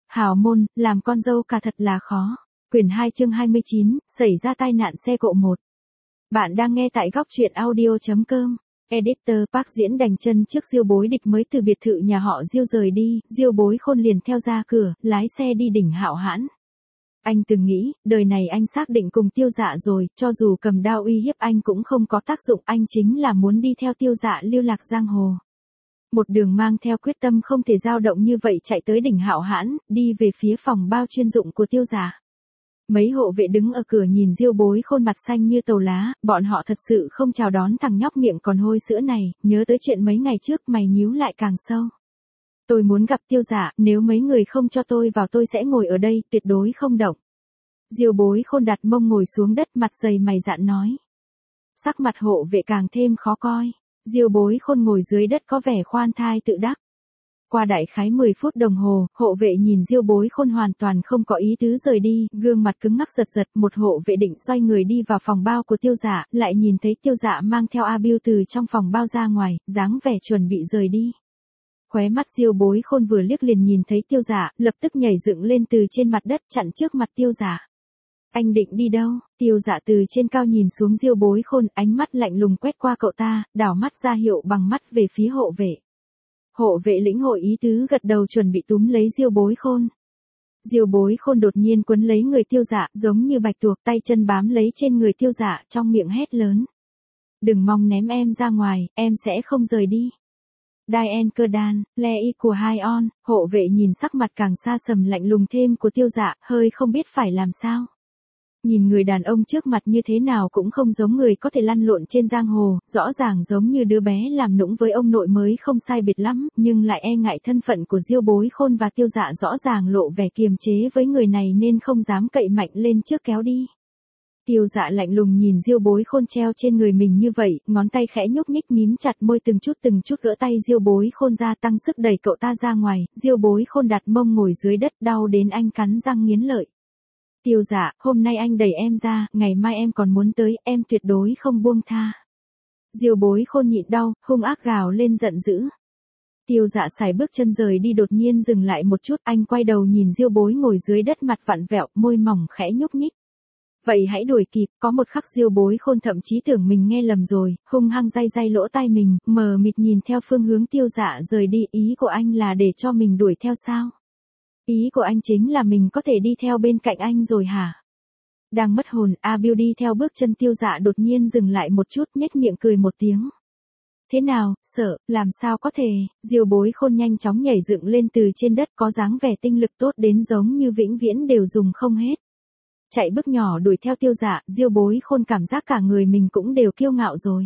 Hào môn, làm con dâu cả thật là khó. Quyển 2 chương 29, xảy ra tai nạn xe cộ 1. Bạn đang nghe tại góc truyện audio.com. Editor Park Diễn đành chân trước Diêu Bối Địch mới từ biệt thự nhà họ Diêu rời đi, Diêu Bối Khôn liền theo ra cửa, lái xe đi đỉnh Hạo Hãn. Anh từng nghĩ, đời này anh xác định cùng Tiêu Dạ rồi, cho dù cầm đao uy hiếp anh cũng không có tác dụng, anh chính là muốn đi theo Tiêu Dạ lưu lạc giang hồ. Một đường mang theo quyết tâm không thể dao động như vậy chạy tới đỉnh Hạo Hãn, đi về phía phòng bao chuyên dụng của Tiêu Dạ. Mấy hộ vệ đứng ở cửa nhìn Diêu Bối Khôn mặt xanh như tàu lá, bọn họ thật sự không chào đón thằng nhóc miệng còn hôi sữa này, nhớ tới chuyện mấy ngày trước mày nhíu lại càng sâu. Tôi muốn gặp Tiêu Dạ, nếu mấy người không cho tôi vào tôi sẽ ngồi ở đây, tuyệt đối không động. Diêu Bối Khôn đặt mông ngồi xuống đất mặt dày mày dạn nói. Sắc mặt hộ vệ càng thêm khó coi, Diêu Bối Khôn ngồi dưới đất có vẻ khoan thai tự đắc. Qua đại khái 10 phút đồng hồ, hộ vệ nhìn Diêu Bối Khôn hoàn toàn không có ý tứ rời đi, gương mặt cứng ngắc giật giật, một hộ vệ định xoay người đi vào phòng bao của Tiêu Dạ, lại nhìn thấy Tiêu Dạ mang theo A Bưu từ trong phòng bao ra ngoài, dáng vẻ chuẩn bị rời đi. Khóe mắt Diêu Bối Khôn vừa liếc liền nhìn thấy Tiêu Dạ, lập tức nhảy dựng lên từ trên mặt đất chặn trước mặt Tiêu Dạ. Anh định đi đâu? Tiêu Dạ từ trên cao nhìn xuống Diêu Bối Khôn, ánh mắt lạnh lùng quét qua cậu ta, đảo mắt ra hiệu bằng mắt về phía hộ vệ. Hộ vệ lĩnh hội ý tứ gật đầu chuẩn bị túm lấy Diêu Bối Khôn. Diêu Bối Khôn đột nhiên quấn lấy người Tiêu Dạ, giống như bạch tuộc, tay chân bám lấy trên người Tiêu Dạ, trong miệng hét lớn. Đừng mong ném em ra ngoài, em sẽ không rời đi. Diane cơ đan, le y của hai on, hộ vệ nhìn sắc mặt càng xa sầm lạnh lùng thêm của Tiêu Dạ, hơi không biết phải làm sao. Nhìn người đàn ông trước mặt như thế nào cũng không giống người có thể lăn lộn trên giang hồ, rõ ràng giống như đứa bé làm nũng với ông nội mới không sai biệt lắm, nhưng lại e ngại thân phận của Diêu Bối Khôn và Tiêu Dạ rõ ràng lộ vẻ kiềm chế với người này nên không dám cậy mạnh lên trước kéo đi. Tiêu Dạ lạnh lùng nhìn Diêu Bối Khôn treo trên người mình như vậy, ngón tay khẽ nhúc nhích mím chặt môi từng chút gỡ tay Diêu Bối Khôn ra tăng sức đẩy cậu ta ra ngoài, Diêu Bối Khôn đặt mông ngồi dưới đất đau đến anh cắn răng nghiến lợi. Tiêu Dạ, hôm nay anh đẩy em ra, ngày mai em còn muốn tới, em tuyệt đối không buông tha. Diêu Bối Khôn nhịn đau, hung ác gào lên giận dữ. Tiêu Dạ sải bước chân rời đi đột nhiên dừng lại một chút, anh quay đầu nhìn Diêu Bối ngồi dưới đất mặt vặn vẹo, môi mỏng khẽ nhúc nhích. Vậy hãy đuổi kịp, có một khắc Diêu Bối Khôn thậm chí tưởng mình nghe lầm rồi, hung hăng day lỗ tai mình, mờ mịt nhìn theo phương hướng Tiêu Dạ rời đi, ý của anh là để cho mình đuổi theo sao? Ý của anh chính là mình có thể đi theo bên cạnh anh rồi hả? Đang mất hồn, A Bưu đi theo bước chân Tiêu Dạ đột nhiên dừng lại một chút, nhếch miệng cười một tiếng. Thế nào, sợ, làm sao có thể? Diêu Bối Khôn nhanh chóng nhảy dựng lên từ trên đất, có dáng vẻ tinh lực tốt đến giống như vĩnh viễn đều dùng không hết. Chạy bước nhỏ đuổi theo Tiêu Dạ, Diêu Bối Khôn cảm giác cả người mình cũng đều kiêu ngạo rồi.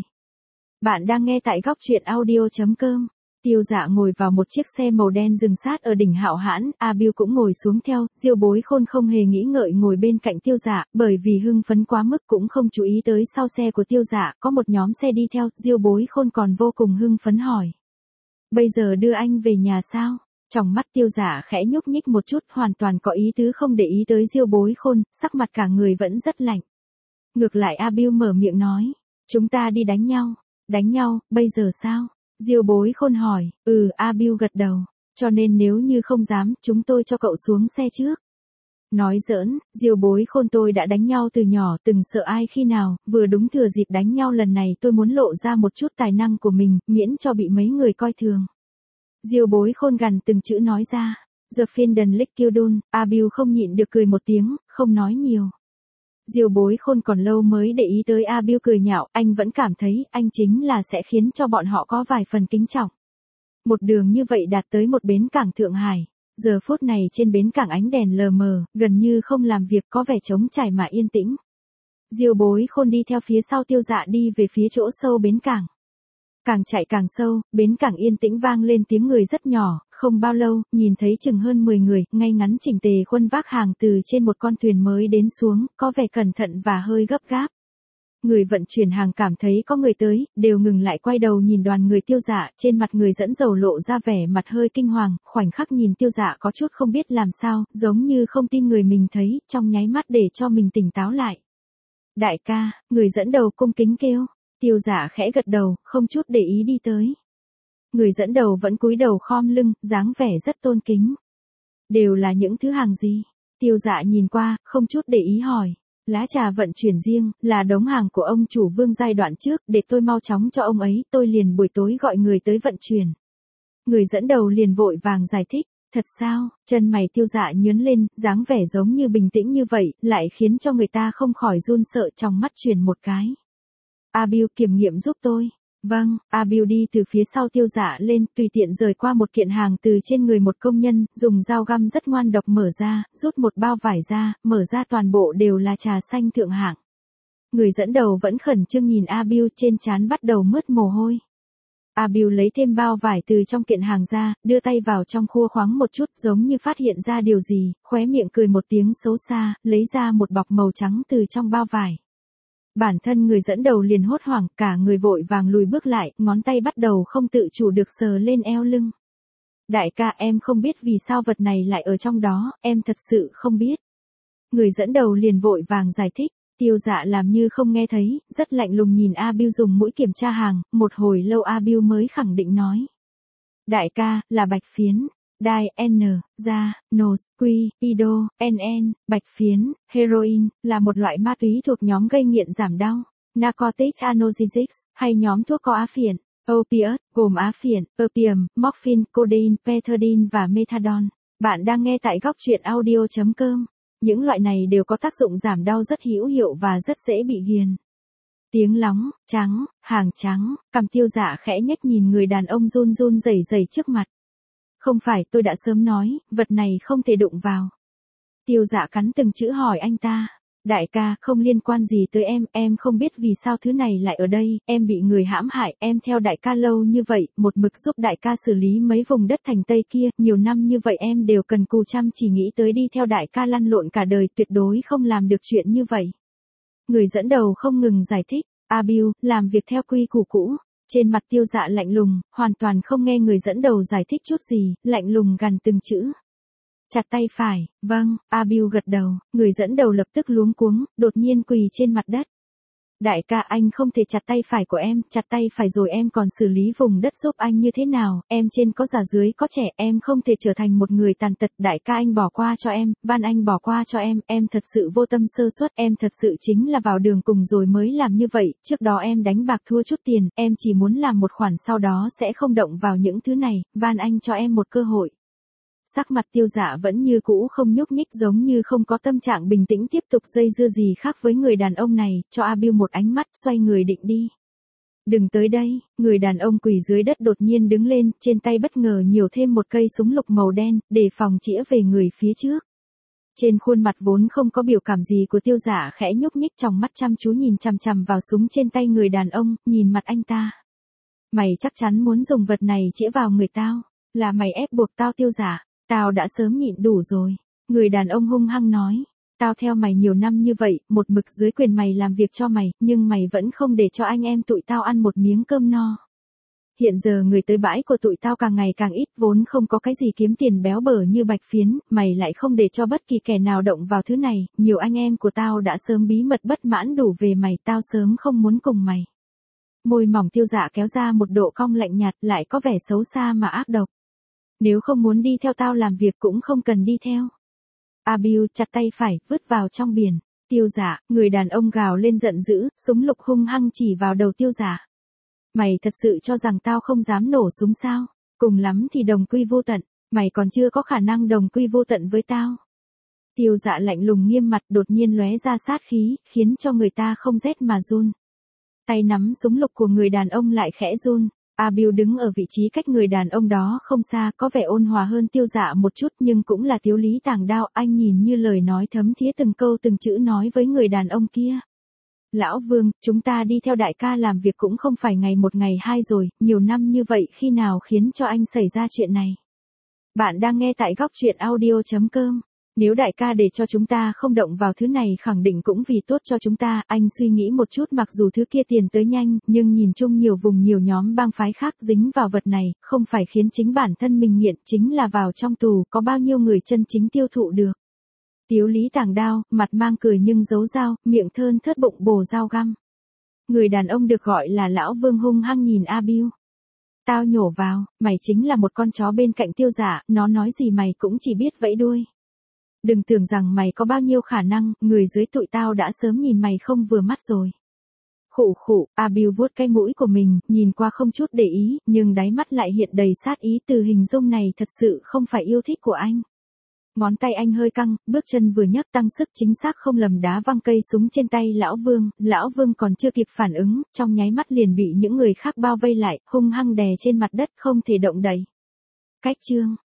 Bạn đang nghe tại góc truyện audio.com. Tiêu Dạ ngồi vào một chiếc xe màu đen dừng sát ở đỉnh Hạo Hãn, A Bưu cũng ngồi xuống theo, Diêu Bối Khôn không hề nghĩ ngợi ngồi bên cạnh Tiêu Dạ, bởi vì hưng phấn quá mức cũng không chú ý tới sau xe của Tiêu Dạ, có một nhóm xe đi theo, Diêu Bối Khôn còn vô cùng hưng phấn hỏi. Bây giờ đưa anh về nhà sao? Trong mắt Tiêu Dạ khẽ nhúc nhích một chút, hoàn toàn có ý tứ không để ý tới Diêu Bối Khôn, sắc mặt cả người vẫn rất lạnh. Ngược lại A Bưu mở miệng nói, chúng ta đi đánh nhau. Đánh nhau, bây giờ sao? Diêu Bối Khôn hỏi, A Bưu gật đầu, cho nên nếu như không dám, chúng tôi cho cậu xuống xe trước. Nói giỡn, Diêu Bối Khôn tôi đã đánh nhau từ nhỏ, từng sợ ai khi nào, vừa đúng thừa dịp đánh nhau lần này tôi muốn lộ ra một chút tài năng của mình, miễn cho bị mấy người coi thường. Diêu Bối Khôn gằn từng chữ nói ra, The Finden Lick Kildun, A Bưu không nhịn được cười một tiếng, không nói nhiều. Diêu Bối Khôn còn lâu mới để ý tới A Bưu cười nhạo, anh vẫn cảm thấy anh chính là sẽ khiến cho bọn họ có vài phần kính trọng. Một đường như vậy đạt tới một bến cảng Thượng Hải, giờ phút này trên bến cảng ánh đèn lờ mờ, gần như không làm việc có vẻ trống trải mà yên tĩnh. Diêu Bối Khôn đi theo phía sau Tiêu Dạ đi về phía chỗ sâu bến cảng. Càng chạy càng sâu, bến cảng yên tĩnh vang lên tiếng người rất nhỏ, không bao lâu, nhìn thấy chừng hơn 10 người, ngay ngắn chỉnh tề khuân vác hàng từ trên một con thuyền mới đến xuống, có vẻ cẩn thận và hơi gấp gáp. Người vận chuyển hàng cảm thấy có người tới, đều ngừng lại quay đầu nhìn đoàn người Tiêu Dạ, trên mặt người dẫn dầu lộ ra vẻ mặt hơi kinh hoàng, khoảnh khắc nhìn Tiêu Dạ có chút không biết làm sao, giống như không tin người mình thấy, trong nháy mắt để cho mình tỉnh táo lại. Đại ca, người dẫn đầu cung kính kêu. Tiêu Dạ khẽ gật đầu, không chút để ý đi tới. Người dẫn đầu vẫn cúi đầu khom lưng, dáng vẻ rất tôn kính. Đều là những thứ hàng gì? Tiêu Dạ nhìn qua, không chút để ý hỏi. Lá trà vận chuyển riêng, là đống hàng của ông chủ Vương giai đoạn trước, để tôi mau chóng cho ông ấy, tôi liền buổi tối gọi người tới vận chuyển. Người dẫn đầu liền vội vàng giải thích. Thật sao? Chân mày Tiêu Dạ nhướng lên, dáng vẻ giống như bình tĩnh như vậy, lại khiến cho người ta không khỏi run sợ, trong mắt chuyển một cái. Abiu kiểm nghiệm giúp tôi. Vâng, Abiu đi từ phía sau Tiêu Dạ lên, tùy tiện rời qua một kiện hàng từ trên người một công nhân, dùng dao găm rất ngoan độc mở ra, rút một bao vải ra, mở ra toàn bộ đều là trà xanh thượng hạng. Người dẫn đầu vẫn khẩn trương nhìn Abiu, trên trán bắt đầu mướt mồ hôi. Abiu lấy thêm bao vải từ trong kiện hàng ra, đưa tay vào trong khua khoáng một chút, giống như phát hiện ra điều gì, khóe miệng cười một tiếng xấu xa, lấy ra một bọc màu trắng từ trong bao vải. Bản thân người dẫn đầu liền hốt hoảng, cả người vội vàng lùi bước lại, ngón tay bắt đầu không tự chủ được sờ lên eo lưng. Đại ca, em không biết vì sao vật này lại ở trong đó, em thật sự không biết. Người dẫn đầu liền vội vàng giải thích. Tiêu Dạ làm như không nghe thấy, rất lạnh lùng nhìn Abiu dùng mũi kiểm tra hàng, một hồi lâu Abiu mới khẳng định nói. Đại ca, là bạch phiến. Đai, N, da, Nos, Quy, Ido, NN, bạch phiến, heroin, là một loại ma túy thuộc nhóm gây nghiện giảm đau, narcotic analgesics, hay nhóm thuốc có á phiện, opiate, gồm á phiện, opium, morphine, codeine, pethidine và methadone. Bạn đang nghe tại góc truyện audio.com. Những loại này đều có tác dụng giảm đau rất hữu hiệu và rất dễ bị ghiền. Tiếng lóng, trắng, hàng trắng, cằm Tiêu Dạ khẽ nhếch nhìn người đàn ông run run rẩy rẩy trước mặt. Không phải, tôi đã sớm nói, vật này không thể đụng vào. Tiêu Dạ cắn từng chữ hỏi anh ta. Đại ca, không liên quan gì tới em không biết vì sao thứ này lại ở đây, em bị người hãm hại, em theo đại ca lâu như vậy, một mực giúp đại ca xử lý mấy vùng đất thành Tây kia, nhiều năm như vậy em đều cần cù chăm chỉ nghĩ tới đi theo đại ca lăn lộn cả đời, tuyệt đối không làm được chuyện như vậy. Người dẫn đầu không ngừng giải thích, Abiu, làm việc theo quy củ cũ. Trên mặt Tiêu Dạ lạnh lùng, hoàn toàn không nghe người dẫn đầu giải thích chút gì, lạnh lùng gằn từng chữ. Chặt tay phải, vâng, Abiu gật đầu, người dẫn đầu lập tức luống cuống, đột nhiên quỳ trên mặt đất. Đại ca, anh không thể chặt tay phải của em, chặt tay phải rồi em còn xử lý vùng đất giúp anh như thế nào, em trên có già dưới có trẻ, em không thể trở thành một người tàn tật. Đại ca, anh bỏ qua cho em, van anh bỏ qua cho em thật sự vô tâm sơ suất, em thật sự chính là vào đường cùng rồi mới làm như vậy, trước đó em đánh bạc thua chút tiền, em chỉ muốn làm một khoản sau đó sẽ không động vào những thứ này, van anh cho em một cơ hội. Sắc mặt Tiêu Dạ vẫn như cũ không nhúc nhích, giống như không có tâm trạng bình tĩnh tiếp tục dây dưa gì khác với người đàn ông này, cho Abiu một ánh mắt, xoay người định đi. Đừng tới đây, người đàn ông quỳ dưới đất đột nhiên đứng lên, trên tay bất ngờ nhiều thêm một cây súng lục màu đen, để phòng chĩa về người phía trước. Trên khuôn mặt vốn không có biểu cảm gì của Tiêu Dạ khẽ nhúc nhích, trong mắt chăm chú nhìn chằm chằm vào súng trên tay người đàn ông, nhìn mặt anh ta. Mày chắc chắn muốn dùng vật này chĩa vào người tao, là mày ép buộc tao Tiêu Dạ. Tao đã sớm nhịn đủ rồi. Người đàn ông hung hăng nói. Tao theo mày nhiều năm như vậy, một mực dưới quyền mày làm việc cho mày, nhưng mày vẫn không để cho anh em tụi tao ăn một miếng cơm no. Hiện giờ người tới bãi của tụi tao càng ngày càng ít, vốn không có cái gì kiếm tiền béo bở như bạch phiến, mày lại không để cho bất kỳ kẻ nào động vào thứ này, nhiều anh em của tao đã sớm bí mật bất mãn đủ về mày, tao sớm không muốn cùng mày. Môi mỏng Tiêu Dạ kéo ra một độ cong lạnh nhạt, lại có vẻ xấu xa mà ác độc. Nếu không muốn đi theo tao làm việc cũng không cần đi theo. Abiu chặt tay phải, vứt vào trong biển. Tiêu Dạ, người đàn ông gào lên giận dữ, súng lục hung hăng chỉ vào đầu Tiêu Dạ. Mày thật sự cho rằng tao không dám nổ súng sao? Cùng lắm thì đồng quy vô tận, mày còn chưa có khả năng đồng quy vô tận với tao. Tiêu Dạ lạnh lùng nghiêm mặt, đột nhiên lóe ra sát khí, khiến cho người ta không rét mà run. Tay nắm súng lục của người đàn ông lại khẽ run. Abiu đứng ở vị trí cách người đàn ông đó không xa, có vẻ ôn hòa hơn Tiêu Dạ một chút, nhưng cũng là Tiếu Lý Tàng Đao, anh nhìn như lời nói thấm thía từng câu từng chữ nói với người đàn ông kia. Lão Vương, chúng ta đi theo đại ca làm việc cũng không phải ngày một ngày hai rồi, nhiều năm như vậy khi nào khiến cho anh xảy ra chuyện này. Bạn đang nghe tại góc truyện audio.com. Nếu đại ca để cho chúng ta không động vào thứ này khẳng định cũng vì tốt cho chúng ta, anh suy nghĩ một chút, mặc dù thứ kia tiền tới nhanh, nhưng nhìn chung nhiều vùng nhiều nhóm bang phái khác dính vào vật này, không phải khiến chính bản thân mình nghiện, chính là vào trong tù, có bao nhiêu người chân chính tiêu thụ được. Tiếu Lý Tàng Đao, mặt mang cười nhưng giấu dao, miệng thơn thớt bụng bồ dao găm. Người đàn ông được gọi là Lão Vương hung hăng nhìn Abiu. Tao nhổ vào, mày chính là một con chó bên cạnh Tiêu Dạ, nó nói gì mày cũng chỉ biết vẫy đuôi. Đừng tưởng rằng mày có bao nhiêu khả năng, người dưới tụi tao đã sớm nhìn mày không vừa mắt rồi. Khụ khụ, A Bill vuốt cái mũi của mình, nhìn qua không chút để ý, nhưng đáy mắt lại hiện đầy sát ý, từ hình dung này thật sự không phải yêu thích của anh. Ngón tay anh hơi căng, bước chân vừa nhấc tăng sức chính xác không lầm đá văng cây súng trên tay Lão Vương còn chưa kịp phản ứng, trong nháy mắt liền bị những người khác bao vây lại, hung hăng đè trên mặt đất không thể động đậy. Cách chương